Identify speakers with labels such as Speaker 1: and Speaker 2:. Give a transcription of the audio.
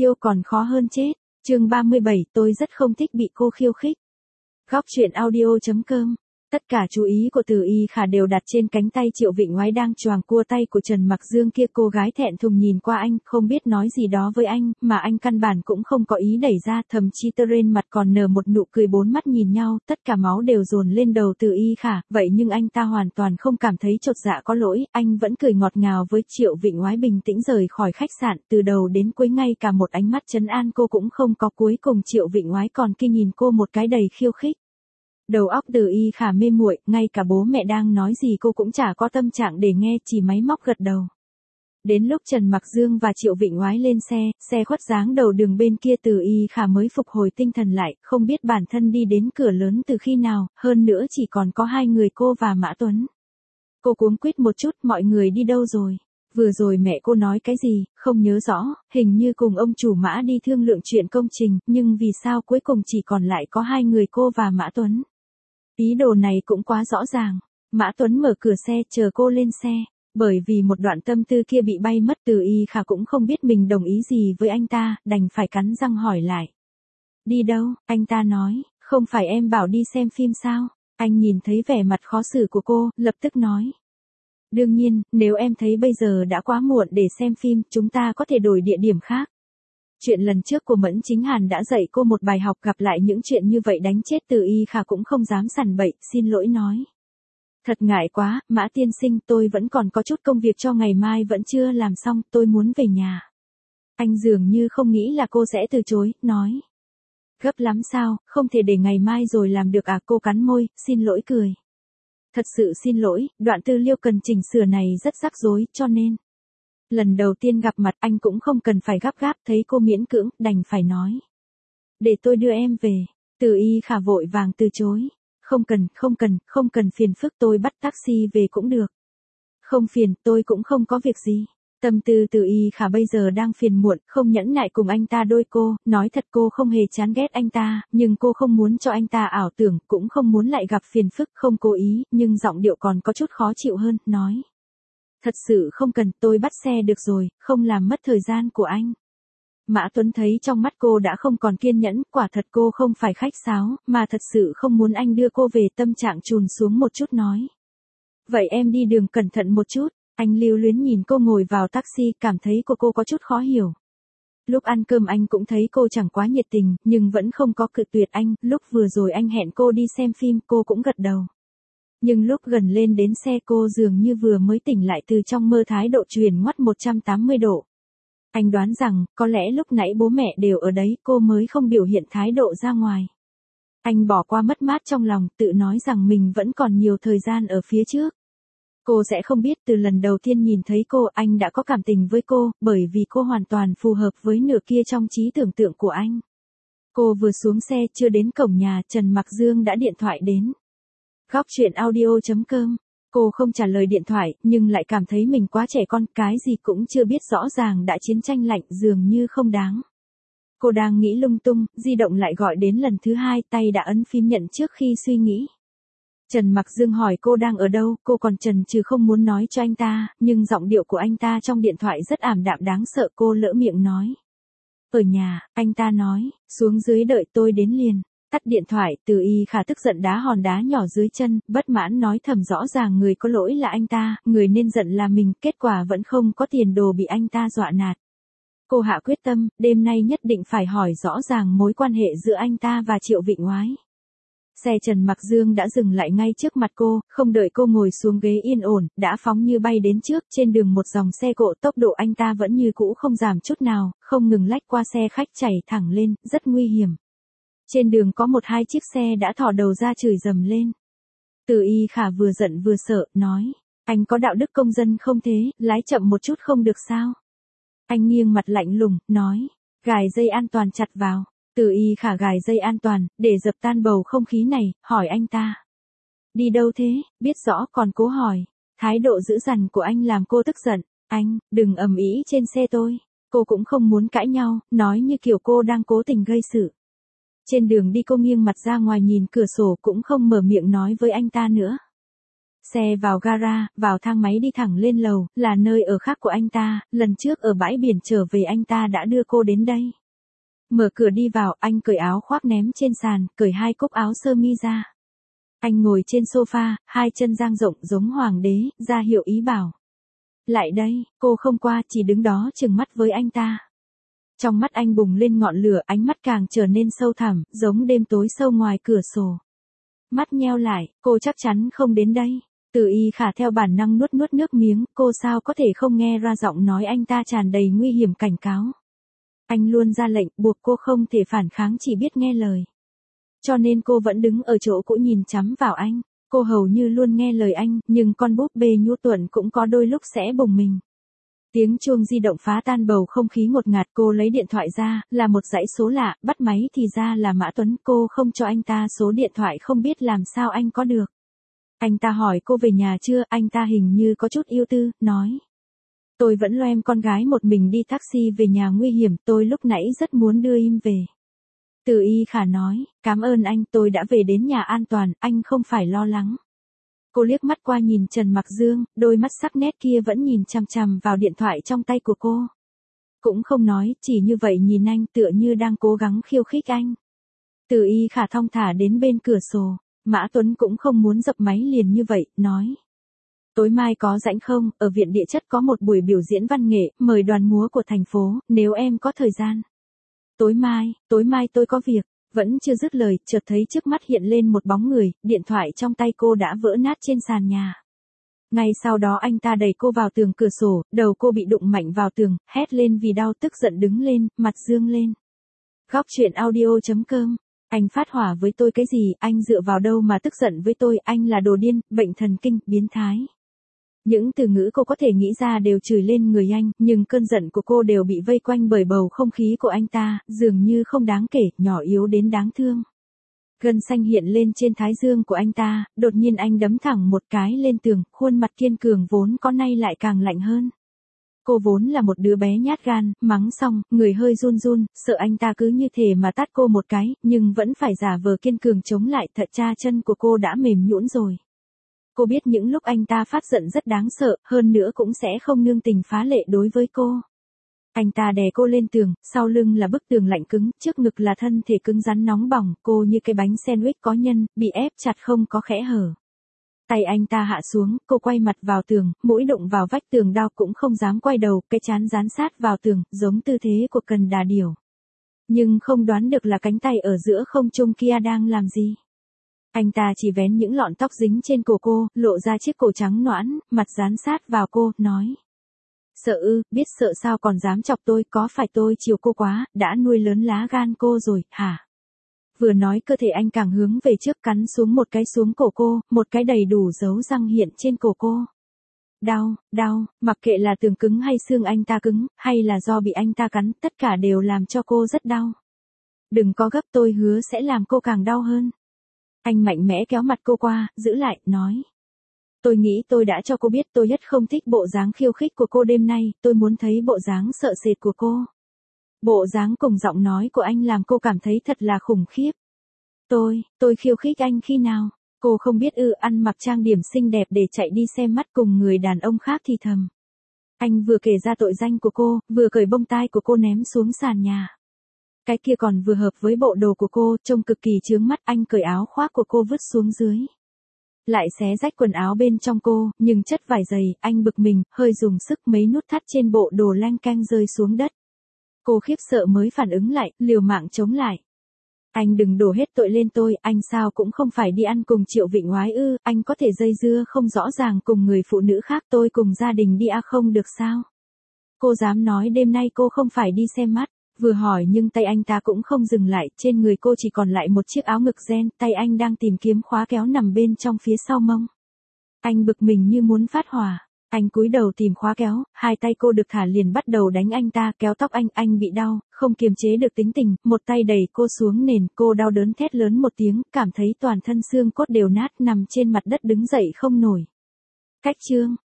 Speaker 1: tiêu còn khó hơn chết. Chương 37, tôi rất không thích bị cô khiêu khích. Góc truyện audio.com. Tất cả chú ý của Từ Y Khả đều đặt trên cánh tay Triệu Vịnh Ngoái đang choàng cua tay của Trần Mặc Dương kia. Cô gái thẹn thùng nhìn qua anh, không biết nói gì đó với anh, mà anh căn bản cũng không có ý đẩy ra, thậm chí trên mặt còn nở một nụ cười. Bốn mắt nhìn nhau, tất cả máu đều dồn lên đầu Từ Y Khả, vậy nhưng anh ta hoàn toàn không cảm thấy chột dạ có lỗi, anh vẫn cười ngọt ngào với Triệu Vịnh Ngoái. Bình tĩnh rời khỏi khách sạn, từ đầu đến cuối ngay cả một ánh mắt trấn an cô cũng không có. Cuối cùng Triệu Vịnh Ngoái còn kia nhìn cô một cái đầy khiêu khích. Đầu óc Từ Y Khả mê muội, ngay cả bố mẹ đang nói gì cô cũng chả có tâm trạng để nghe, chỉ máy móc gật đầu. Đến lúc Trần Mặc Dương và Triệu Vịnh Ngoái lên xe khuất dáng đầu đường bên kia, Từ Y Khả mới phục hồi tinh thần lại, không biết bản thân đi đến cửa lớn từ khi nào, hơn nữa chỉ còn có hai người cô và Mã Tuấn. Cô cuống quýt một chút, mọi người đi đâu rồi? Vừa rồi mẹ cô nói cái gì, không nhớ rõ, hình như cùng ông chủ Mã đi thương lượng chuyện công trình, nhưng vì sao cuối cùng chỉ còn lại có hai người cô và Mã Tuấn? Ý đồ này cũng quá rõ ràng. Mã Tuấn mở cửa xe chờ cô lên xe. Bởi vì một đoạn tâm tư kia bị bay mất, Từ Y Khả cũng không biết mình đồng ý gì với anh ta, đành phải cắn răng hỏi lại. Đi đâu? Anh ta nói, không phải em bảo đi xem phim sao? Anh nhìn thấy vẻ mặt khó xử của cô, lập tức nói. Đương nhiên, nếu em thấy bây giờ đã quá muộn để xem phim, chúng ta có thể đổi địa điểm khác. Chuyện lần trước của Mẫn Chính Hàn đã dạy cô một bài học, gặp lại những chuyện như vậy đánh chết Từ Y Khả cũng không dám sằn bậy, xin lỗi nói. Thật ngại quá, Mã tiên sinh, tôi vẫn còn có chút công việc cho ngày mai vẫn chưa làm xong, tôi muốn về nhà. Anh dường như không nghĩ là cô sẽ từ chối, nói. Gấp lắm sao, không thể để ngày mai rồi làm được à? Cô cắn môi, xin lỗi cười. Thật sự xin lỗi, đoạn tư liệu cần chỉnh sửa này rất rắc rối, cho nên. Lần đầu tiên gặp mặt anh cũng không cần phải gấp gáp, thấy cô miễn cưỡng, đành phải nói. Để tôi đưa em về. Từ Y Khả vội vàng từ chối. Không cần phiền phức, tôi bắt taxi về cũng được. Không phiền, tôi cũng không có việc gì. Tâm tư Từ Y Khả bây giờ đang phiền muộn, không nhẫn nại cùng anh ta đôi cô, nói thật cô không hề chán ghét anh ta, nhưng cô không muốn cho anh ta ảo tưởng, cũng không muốn lại gặp phiền phức, không cố ý, nhưng giọng điệu còn có chút khó chịu hơn, nói. Thật sự không cần, tôi bắt xe được rồi, không làm mất thời gian của anh. Mã Tuấn thấy trong mắt cô đã không còn kiên nhẫn, quả thật cô không phải khách sáo, mà thật sự không muốn anh đưa cô về, tâm trạng chùn xuống một chút nói. Vậy em đi đường cẩn thận một chút. Anh lưu luyến nhìn cô ngồi vào taxi, cảm thấy cô có chút khó hiểu. Lúc ăn cơm anh cũng thấy cô chẳng quá nhiệt tình, nhưng vẫn không có cự tuyệt anh, lúc vừa rồi anh hẹn cô đi xem phim, cô cũng gật đầu. Nhưng lúc gần lên đến xe cô dường như vừa mới tỉnh lại từ trong mơ, thái độ chuyển ngoắt 180 độ. Anh đoán rằng, có lẽ lúc nãy bố mẹ đều ở đấy, cô mới không biểu hiện thái độ ra ngoài. Anh bỏ qua mất mát trong lòng, tự nói rằng mình vẫn còn nhiều thời gian ở phía trước. Cô sẽ không biết từ lần đầu tiên nhìn thấy cô, anh đã có cảm tình với cô, bởi vì cô hoàn toàn phù hợp với nửa kia trong trí tưởng tượng của anh. Cô vừa xuống xe, chưa đến cổng nhà, Trần Mặc Dương đã điện thoại đến. Góc truyện audio.com. Cô không trả lời điện thoại, nhưng lại cảm thấy mình quá trẻ con, cái gì cũng chưa biết rõ ràng đã chiến tranh lạnh, dường như không đáng. Cô đang nghĩ lung tung, di động lại gọi đến lần thứ hai, tay đã ấn phím nhận trước khi suy nghĩ. Trần Mặc Dương hỏi cô đang ở đâu, cô còn chần chừ không muốn nói cho anh ta, nhưng giọng điệu của anh ta trong điện thoại rất ảm đạm đáng sợ, cô lỡ miệng nói. Ở nhà, anh ta nói, xuống dưới đợi tôi đến liền. Tắt điện thoại, Từ Y Khả tức giận đá hòn đá nhỏ dưới chân, bất mãn nói thầm rõ ràng người có lỗi là anh ta, người nên giận là mình, kết quả vẫn không có tiền đồ bị anh ta dọa nạt. Cô hạ quyết tâm, đêm nay nhất định phải hỏi rõ ràng mối quan hệ giữa anh ta và Triệu Vịnh Ngoái. Xe Trần Mặc Dương đã dừng lại ngay trước mặt cô, không đợi cô ngồi xuống ghế yên ổn, đã phóng như bay đến trước, trên đường một dòng xe cộ, tốc độ anh ta vẫn như cũ không giảm chút nào, không ngừng lách qua xe khách chảy thẳng lên, rất nguy hiểm. Trên đường có một hai chiếc xe đã thò đầu ra chửi dầm lên. Từ Y Khả vừa giận vừa sợ, nói, anh có đạo đức công dân không thế, lái chậm một chút không được sao? Anh nghiêng mặt lạnh lùng, nói, gài dây an toàn chặt vào. Từ Y Khả gài dây an toàn, để dập tan bầu không khí này, hỏi anh ta. Đi đâu thế, biết rõ còn cố hỏi. Thái độ dữ dằn của anh làm cô tức giận. Anh, đừng ầm ĩ trên xe tôi. Cô cũng không muốn cãi nhau, nói như kiểu cô đang cố tình gây sự. Trên đường đi cô nghiêng mặt ra ngoài nhìn cửa sổ, cũng không mở miệng nói với anh ta nữa. Xe vào gara, vào thang máy đi thẳng lên lầu, là nơi ở khác của anh ta, lần trước ở bãi biển trở về anh ta đã đưa cô đến đây. Mở cửa đi vào, anh cởi áo khoác ném trên sàn, cởi 2 cúc áo sơ mi ra. Anh ngồi trên sofa, 2 chân dang rộng giống hoàng đế, ra hiệu ý bảo. Lại đây, cô không qua, chỉ đứng đó trừng mắt với anh ta. Trong mắt anh bùng lên ngọn lửa, ánh mắt càng trở nên sâu thẳm, giống đêm tối sâu ngoài cửa sổ. Mắt nheo lại, cô chắc chắn không đến đây. Từ Y Khả theo bản năng nuốt nước miếng, cô sao có thể không nghe ra giọng nói anh ta tràn đầy nguy hiểm cảnh cáo. Anh luôn ra lệnh, buộc cô không thể phản kháng, chỉ biết nghe lời. Cho nên cô vẫn đứng ở chỗ cũ nhìn chằm vào anh. Cô hầu như luôn nghe lời anh, nhưng con búp bê nhu thuận cũng có đôi lúc sẽ bùng mình. Tiếng chuông di động phá tan bầu không khí ngột ngạt, cô lấy điện thoại ra, là một dãy số lạ, bắt máy thì ra là Mã Tuấn, cô không cho anh ta số điện thoại không biết làm sao anh có được. Anh ta hỏi cô về nhà chưa, anh ta hình như có chút ưu tư, nói. Tôi vẫn lo em con gái một mình đi taxi về nhà nguy hiểm, tôi lúc nãy rất muốn đưa im về. Từ Y Khả nói, cảm ơn anh, tôi đã về đến nhà an toàn, anh không phải lo lắng. Cô liếc mắt qua nhìn Trần Mặc Dương, đôi mắt sắc nét kia vẫn nhìn chằm chằm vào điện thoại trong tay của cô. Cũng không nói, chỉ như vậy nhìn anh tựa như đang cố gắng khiêu khích anh. Từ Y Khả thong thả đến bên cửa sổ, Mã Tuấn cũng không muốn dập máy liền như vậy, nói. Tối mai có rảnh không, ở viện địa chất có một buổi biểu diễn văn nghệ, mời đoàn múa của thành phố, nếu em có thời gian. Tối mai tôi có việc, vẫn chưa dứt lời, chợt thấy trước mắt hiện lên một bóng người, điện thoại trong tay cô đã vỡ nát trên sàn nhà. Ngay sau đó anh ta đẩy cô vào tường cửa sổ, đầu cô bị đụng mạnh vào tường, hét lên vì đau, tức giận đứng lên, mặt dương lên. Góc truyện audio.com. Anh phát hỏa với tôi cái gì, anh dựa vào đâu mà tức giận với tôi, anh là đồ điên, bệnh thần kinh, biến thái. Những từ ngữ cô có thể nghĩ ra đều chửi lên người anh, nhưng cơn giận của cô đều bị vây quanh bởi bầu không khí của anh ta, dường như không đáng kể, nhỏ yếu đến đáng thương. Gân xanh hiện lên trên thái dương của anh ta, đột nhiên anh đấm thẳng một cái lên tường, khuôn mặt kiên cường vốn có nay lại càng lạnh hơn. Cô vốn là một đứa bé nhát gan, mắng xong, người hơi run run, sợ anh ta cứ như thể mà tát cô một cái, nhưng vẫn phải giả vờ kiên cường chống lại, thật ra chân của cô đã mềm nhũn rồi. Cô biết những lúc anh ta phát giận rất đáng sợ, hơn nữa cũng sẽ không nương tình phá lệ đối với cô. Anh ta đè cô lên tường, sau lưng là bức tường lạnh cứng, trước ngực là thân thể cứng rắn nóng bỏng, cô như cái bánh sandwich có nhân, bị ép chặt không có khẽ hở. Tay anh ta hạ xuống, cô quay mặt vào tường, mũi đụng vào vách tường đau cũng không dám quay đầu, cái trán dán sát vào tường, giống tư thế của cần đà điểu. Nhưng không đoán được là cánh tay ở giữa không trung kia đang làm gì. Anh ta chỉ vén những lọn tóc dính trên cổ cô, lộ ra chiếc cổ trắng nõn, mặt dán sát vào cô, nói. Sợ ư, biết sợ sao còn dám chọc tôi, có phải tôi chiều cô quá, đã nuôi lớn lá gan cô rồi, hả? Vừa nói cơ thể anh càng hướng về trước cắn xuống một cái xuống cổ cô, một cái đầy đủ dấu răng hiện trên cổ cô. Đau, mặc kệ là tường cứng hay xương anh ta cứng, hay là do bị anh ta cắn, tất cả đều làm cho cô rất đau. Đừng có gấp, tôi hứa sẽ làm cô càng đau hơn. Anh mạnh mẽ kéo mặt cô qua, giữ lại, nói. Tôi nghĩ tôi đã cho cô biết tôi rất không thích bộ dáng khiêu khích của cô đêm nay, tôi muốn thấy bộ dáng sợ sệt của cô. Bộ dáng cùng giọng nói của anh làm cô cảm thấy thật là khủng khiếp. Tôi khiêu khích anh khi nào? Cô không biết ư, ăn mặc trang điểm xinh đẹp để chạy đi xem mắt cùng người đàn ông khác thì thầm. Anh vừa kể ra tội danh của cô, vừa cởi bông tai của cô ném xuống sàn nhà. Cái kia còn vừa hợp với bộ đồ của cô, trông cực kỳ chướng mắt, anh cởi áo khoác của cô vứt xuống dưới. Lại xé rách quần áo bên trong cô, nhưng chất vải dày, anh bực mình, hơi dùng sức mấy nút thắt trên bộ đồ lanh canh rơi xuống đất. Cô khiếp sợ mới phản ứng lại, liều mạng chống lại. Anh đừng đổ hết tội lên tôi, anh sao cũng không phải đi ăn cùng Triệu Vịnh Oái ư, anh có thể dây dưa không rõ ràng cùng người phụ nữ khác, tôi cùng gia đình đi không được sao? Cô dám nói đêm nay cô không phải đi xem mắt. Vừa hỏi nhưng tay anh ta cũng không dừng lại, trên người cô chỉ còn lại một chiếc áo ngực ren, tay anh đang tìm kiếm khóa kéo nằm bên trong phía sau mông. Anh bực mình như muốn phát hỏa, anh cúi đầu tìm khóa kéo, hai tay cô được thả liền bắt đầu đánh anh ta, kéo tóc anh bị đau, không kiềm chế được tính tình, một tay đẩy cô xuống nền, cô đau đớn thét lớn một tiếng, cảm thấy toàn thân xương cốt đều nát, nằm trên mặt đất đứng dậy không nổi. Cách chương